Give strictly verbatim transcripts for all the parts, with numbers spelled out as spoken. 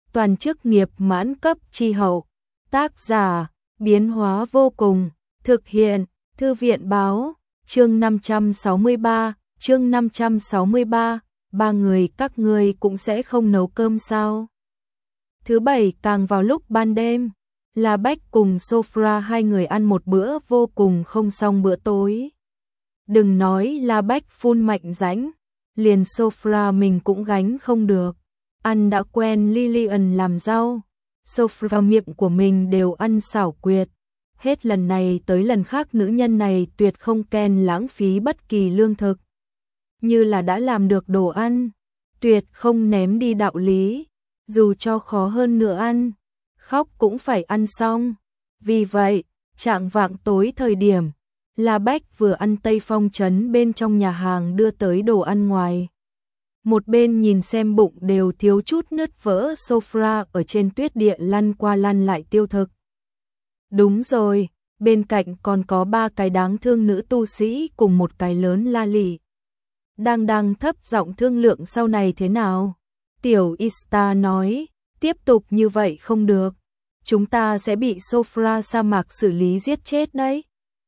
toàn chức nghiệp mãn cấp chi hậu. Tác giả, biến hóa vô cùng, thực hiện, Thư viện báo, chương năm trăm sáu mươi ba, chương năm trăm sáu mươi ba, ba người các ngươi cũng sẽ không nấu cơm sao? Thứ bảy càng vào lúc ban đêm, La Bách cùng Sophia hai người ăn một bữa vô cùng không xong bữa tối. Đừng nói La Bách phun mạnh rãnh, liền Sophia mình cũng gánh không được. Ăn đã quen Lillian làm rau, Sophia miệng của mình đều ăn xảo quyệt. Hết lần này tới lần khác nữ nhân này tuyệt không kén lãng phí bất kỳ lương thực. Như là đã làm được đồ ăn, tuyệt không ném đi đạo lý, dù cho khó hơn nữa ăn, khóc cũng phải ăn xong. Vì vậy, chạng vạng tối thời điểm, La Bách vừa ăn Tây Phong trấn bên trong nhà hàng đưa tới đồ ăn ngoài. Một bên nhìn xem bụng đều thiếu chút nứt vỡ Sophia ở trên tuyết địa lăn qua lăn lại tiêu thực. Đúng rồi, bên cạnh còn có ba cái đáng thương nữ tu sĩ cùng một cái lớn la lị. Đang đang thấp giọng thương lượng sau này thế nào. Tiểu Ista nói, tiếp tục như vậy không được. Chúng ta sẽ bị Sophia sa mạc xử lý giết chết đấy.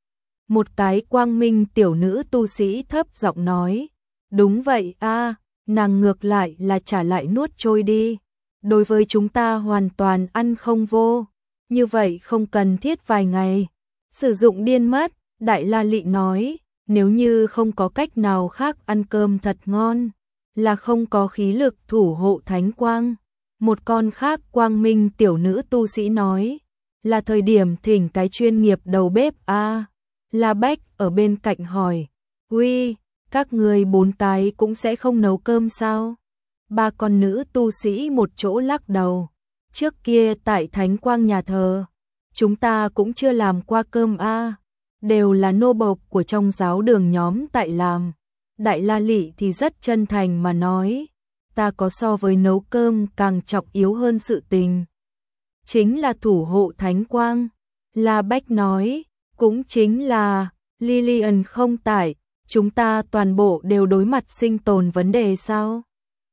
Một cái quang minh tiểu nữ tu sĩ thấp giọng nói. Đúng vậy a, nàng ngược lại là trả lại nuốt trôi đi. Đối với chúng ta hoàn toàn ăn không vô. Như vậy không cần thiết vài ngày. Sử dụng điên mất, Đại La Lị nói. Nếu như không có cách nào khác ăn cơm thật ngon, là không có khí lực thủ hộ thánh quang. Một con khác quang minh tiểu nữ tu sĩ nói, là thời điểm thỉnh cái chuyên nghiệp đầu bếp a. À, La Bách ở bên cạnh hỏi, uy, các người bốn tái cũng sẽ không nấu cơm sao? Ba con nữ tu sĩ một chỗ lắc đầu, trước kia tại thánh quang nhà thờ, chúng ta cũng chưa làm qua cơm a. À. Đều là nô bộc của trong giáo đường nhóm tại làm. Đại La Lị thì rất chân thành mà nói, ta có so với nấu cơm càng trọng yếu hơn sự tình. Chính là thủ hộ thánh quang. La Bách nói, cũng chính là, Lillian không tại, chúng ta toàn bộ đều đối mặt sinh tồn vấn đề sao?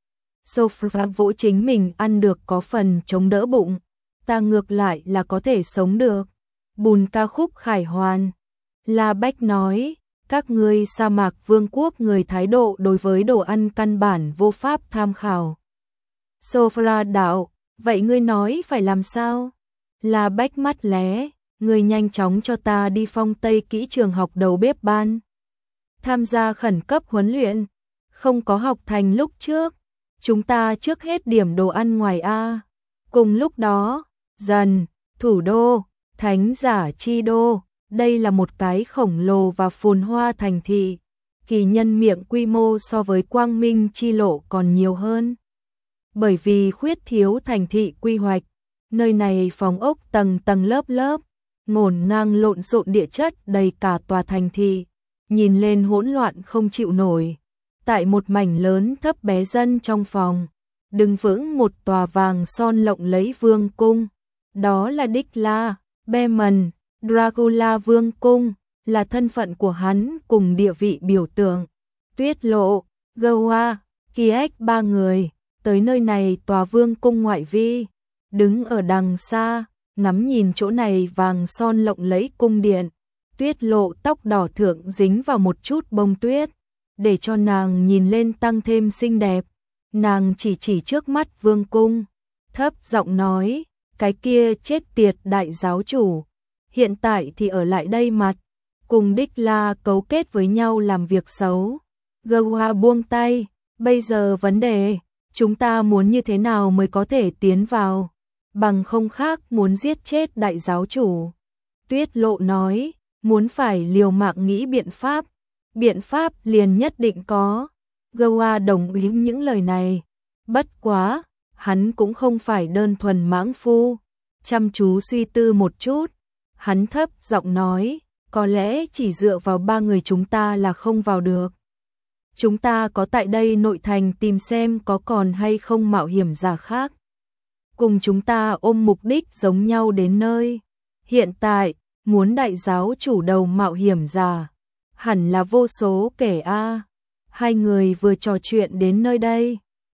Sophia vỗ chính mình ăn được có phần chống đỡ bụng, ta ngược lại là có thể sống được. Bùn ca khúc khải hoàn. La Bách nói, các ngươi sa mạc vương quốc người thái độ đối với đồ ăn căn bản vô pháp tham khảo. Sophia đạo, vậy ngươi nói phải làm sao? La Bách mắt lé, ngươi nhanh chóng cho ta đi phong Tây kỹ trường học đầu bếp ban. Tham gia khẩn cấp huấn luyện, không có học thành lúc trước, chúng ta trước hết điểm đồ ăn ngoài A. Cùng lúc đó, dần, thủ đô, thánh giả chi đô. Đây là một cái khổng lồ và phồn hoa thành thị, kỳ nhân miệng quy mô so với quang minh chi lộ còn nhiều hơn. Bởi vì khuyết thiếu thành thị quy hoạch, nơi này phòng ốc tầng tầng lớp lớp, ngổn ngang lộn xộn địa chất đầy cả tòa thành thị, nhìn lên hỗn loạn không chịu nổi. Tại một mảnh lớn thấp bé dân trong phòng, đứng vững một tòa vàng son lộng lẫy vương cung, đó là Đích La, Beman. Dracula vương cung, là thân phận của hắn cùng địa vị biểu tượng. Tuyết Lộ, Goa, Kiek ba người, tới nơi này tòa vương cung ngoại vi, đứng ở đằng xa, ngắm nhìn chỗ này vàng son lộng lẫy cung điện. Tuyết Lộ tóc đỏ thượng dính vào một chút bông tuyết, để cho nàng nhìn lên tăng thêm xinh đẹp. Nàng chỉ chỉ trước mắt vương cung, thấp giọng nói, cái kia chết tiệt đại giáo chủ. Hiện tại thì ở lại đây mặt, cùng Đích La cấu kết với nhau làm việc xấu. Goa buông tay, bây giờ vấn đề, chúng ta muốn như thế nào mới có thể tiến vào, bằng không khác muốn giết chết đại giáo chủ. Tuyết Lộ nói, muốn phải liều mạng nghĩ biện pháp, biện pháp liền nhất định có. Goa đồng ý những lời này, bất quá, hắn cũng không phải đơn thuần mãng phu, chăm chú suy tư một chút. Hắn thấp giọng nói, có lẽ chỉ dựa vào ba người chúng ta là không vào được. Chúng ta có tại đây nội thành tìm xem có còn hay không mạo hiểm giả khác. Cùng chúng ta ôm mục đích giống nhau đến nơi. Hiện tại, muốn đại giáo chủ đầu mạo hiểm giả, hẳn là vô số kể a. Hai người vừa trò chuyện đến nơi đây,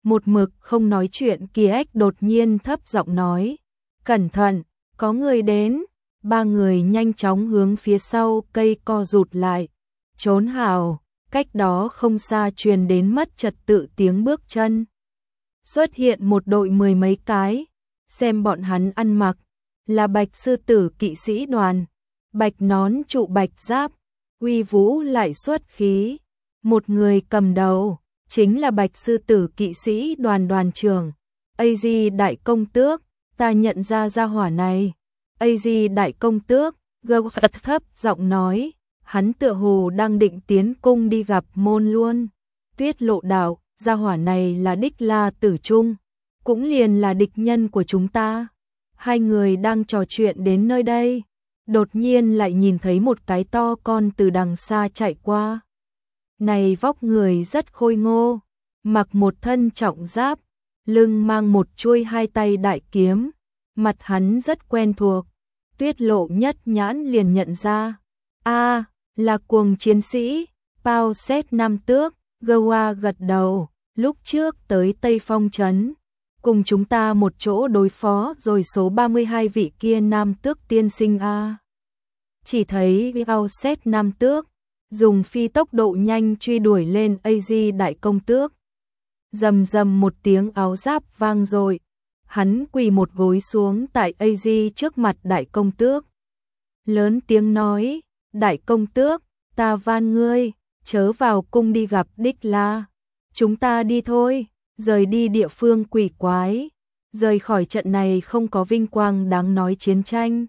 Một mực không nói chuyện kia đột nhiên thấp giọng nói, cẩn thận, có người đến. Ba người nhanh chóng hướng phía sau cây co rụt lại, trốn hào, cách đó không xa truyền đến mất trật tự tiếng bước chân. Xuất hiện một đội mười mấy cái, xem bọn hắn ăn mặc, là Bạch sư tử kỵ sĩ đoàn, bạch nón trụ bạch giáp, uy vũ lại xuất khí. Một người cầm đầu, chính là Bạch sư tử kỵ sĩ đoàn đoàn trưởng, a giê đại công tước, ta nhận ra gia hỏa này. a giê đại công tước, gâu phật thấp giọng nói, hắn tựa hồ đang định tiến cung đi gặp môn luôn. Tuyết lộ đạo, gia hỏa này là Đích La Tử Trung, cũng liền là địch nhân của chúng ta. Hai người đang trò chuyện đến nơi đây, đột nhiên lại nhìn thấy một cái to con từ đằng xa chạy qua. Này vóc người rất khôi ngô, mặc một thân trọng giáp, lưng mang một chuôi hai tay đại kiếm, mặt hắn rất quen thuộc. Tuyết lộ nhất nhãn liền nhận ra, a là cuồng chiến sĩ, Pao Xét Nam Tước. Goa gật đầu, lúc trước tới Tây Phong Trấn, cùng chúng ta một chỗ đối phó rồi số ba mươi hai vị kia Nam Tước tiên sinh a. Chỉ thấy Pao Xét Nam Tước dùng phi tốc độ nhanh truy đuổi lên a giê đại công tước. Rầm rầm một tiếng áo giáp vang dội, hắn quỳ một gối xuống tại a giê trước mặt đại công tước. Lớn tiếng nói, đại công tước, ta van ngươi, chớ vào cung đi gặp Đích La. Chúng ta đi thôi, rời đi địa phương quỷ quái, rời khỏi trận này không có vinh quang đáng nói chiến tranh.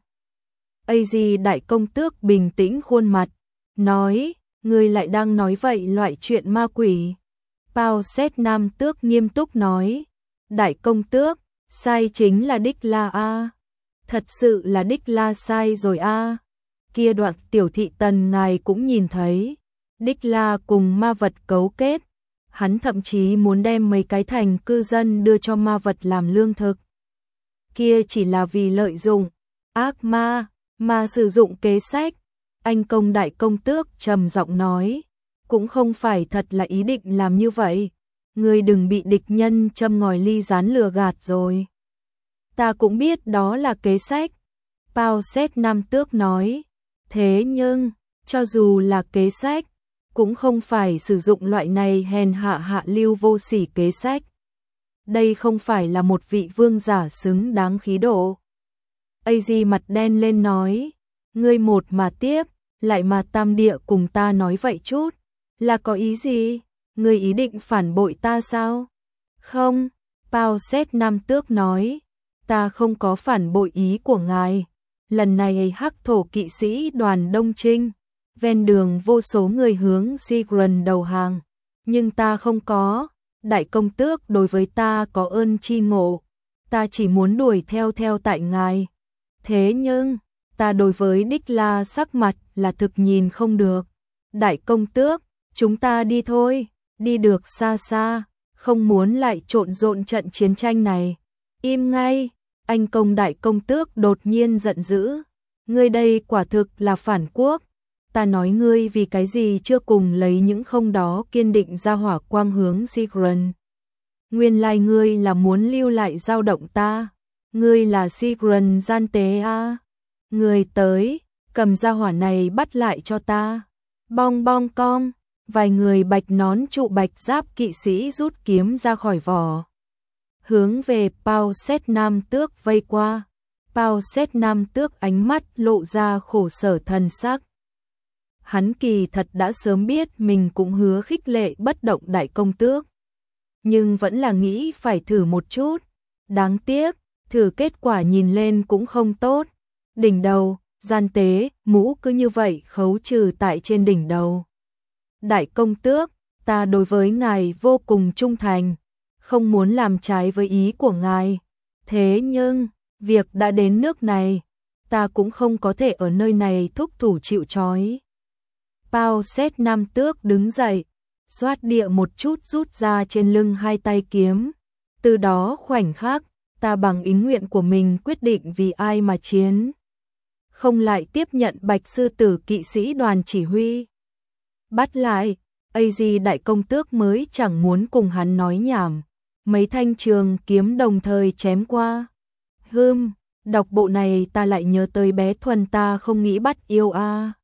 a giê đại công tước bình tĩnh khuôn mặt, nói, ngươi lại đang nói vậy loại chuyện ma quỷ. Pao Xét Nam Tước nghiêm túc nói, đại công tước, sai chính là Đích La a. Thật sự là Đích La sai rồi a. Kia đoạn tiểu thị tần ngài cũng nhìn thấy, Đích La cùng ma vật cấu kết, hắn thậm chí muốn đem mấy cái thành cư dân đưa cho ma vật làm lương thực. Kia chỉ là vì lợi dụng, ác ma, mà sử dụng kế sách. Anh công đại công tước trầm giọng nói, cũng không phải thật là ý định làm như vậy, ngươi đừng bị địch nhân châm ngòi ly gián lừa gạt rồi. Ta cũng biết đó là kế sách, Pao Xét Nam Tước nói, thế nhưng, cho dù là kế sách, cũng không phải sử dụng loại này hèn hạ hạ lưu vô sỉ kế sách. Đây không phải là một vị vương giả xứng đáng khí độ. a giê mặt đen lên nói, ngươi một mà tiếp, lại mà tam địa cùng ta nói vậy chút, là có ý gì? Ngươi ý định phản bội ta sao? Không, Pao Xét Nam Tước nói, ta không có phản bội ý của ngài. Lần này hắc thổ kỵ sĩ đoàn đông trinh, ven đường vô số người hướng Sigurd đầu hàng, nhưng ta không có. Đại công tước đối với ta có ơn chi ngộ, ta chỉ muốn đuổi theo theo tại ngài. Thế nhưng, ta đối với Đích La sắc mặt là thực nhìn không được. Đại công tước, chúng ta đi thôi, đi được xa xa, không muốn lại trộn rộn trận chiến tranh này. Im ngay, anh công đại công tước đột nhiên giận dữ. Ngươi đây quả thực là phản quốc. Ta nói ngươi vì cái gì chưa cùng lấy những không đó kiên định ra hỏa quang hướng Sigurd. Nguyên lai ngươi là muốn lưu lại dao động ta. Ngươi là Sigurd gian tế a. Ngươi tới, cầm ra hỏa này bắt lại cho ta. Bong bong cong, vài người bạch nón trụ bạch giáp kỵ sĩ rút kiếm ra khỏi vỏ, hướng về Pao Xét Nam Tước vây qua. Pao Xét Nam Tước ánh mắt lộ ra khổ sở thần sắc. Hắn kỳ thật đã sớm biết mình cũng hứa khích lệ bất động đại công tước, nhưng vẫn là nghĩ phải thử một chút. Đáng tiếc, thử kết quả nhìn lên cũng không tốt. Đỉnh đầu, gian tế, mũ cứ như vậy khấu trừ tại trên đỉnh đầu. Đại công tước, ta đối với ngài vô cùng trung thành, không muốn làm trái với ý của ngài. Thế nhưng, việc đã đến nước này, ta cũng không có thể ở nơi này thúc thủ chịu trói. Pao Xét Nam Tước đứng dậy, xoát địa một chút rút ra trên lưng hai tay kiếm. Từ đó khoảnh khắc, ta bằng ý nguyện của mình quyết định vì ai mà chiến. Không lại tiếp nhận Bạch sư tử kỵ sĩ đoàn chỉ huy. Bắt lại, a giê đại công tước mới chẳng muốn cùng hắn nói nhảm. mấy thanh trường kiếm đồng thời chém qua. Hưm, đọc bộ này ta lại nhớ tới bé Thuần ta không nghĩ bắt yêu a.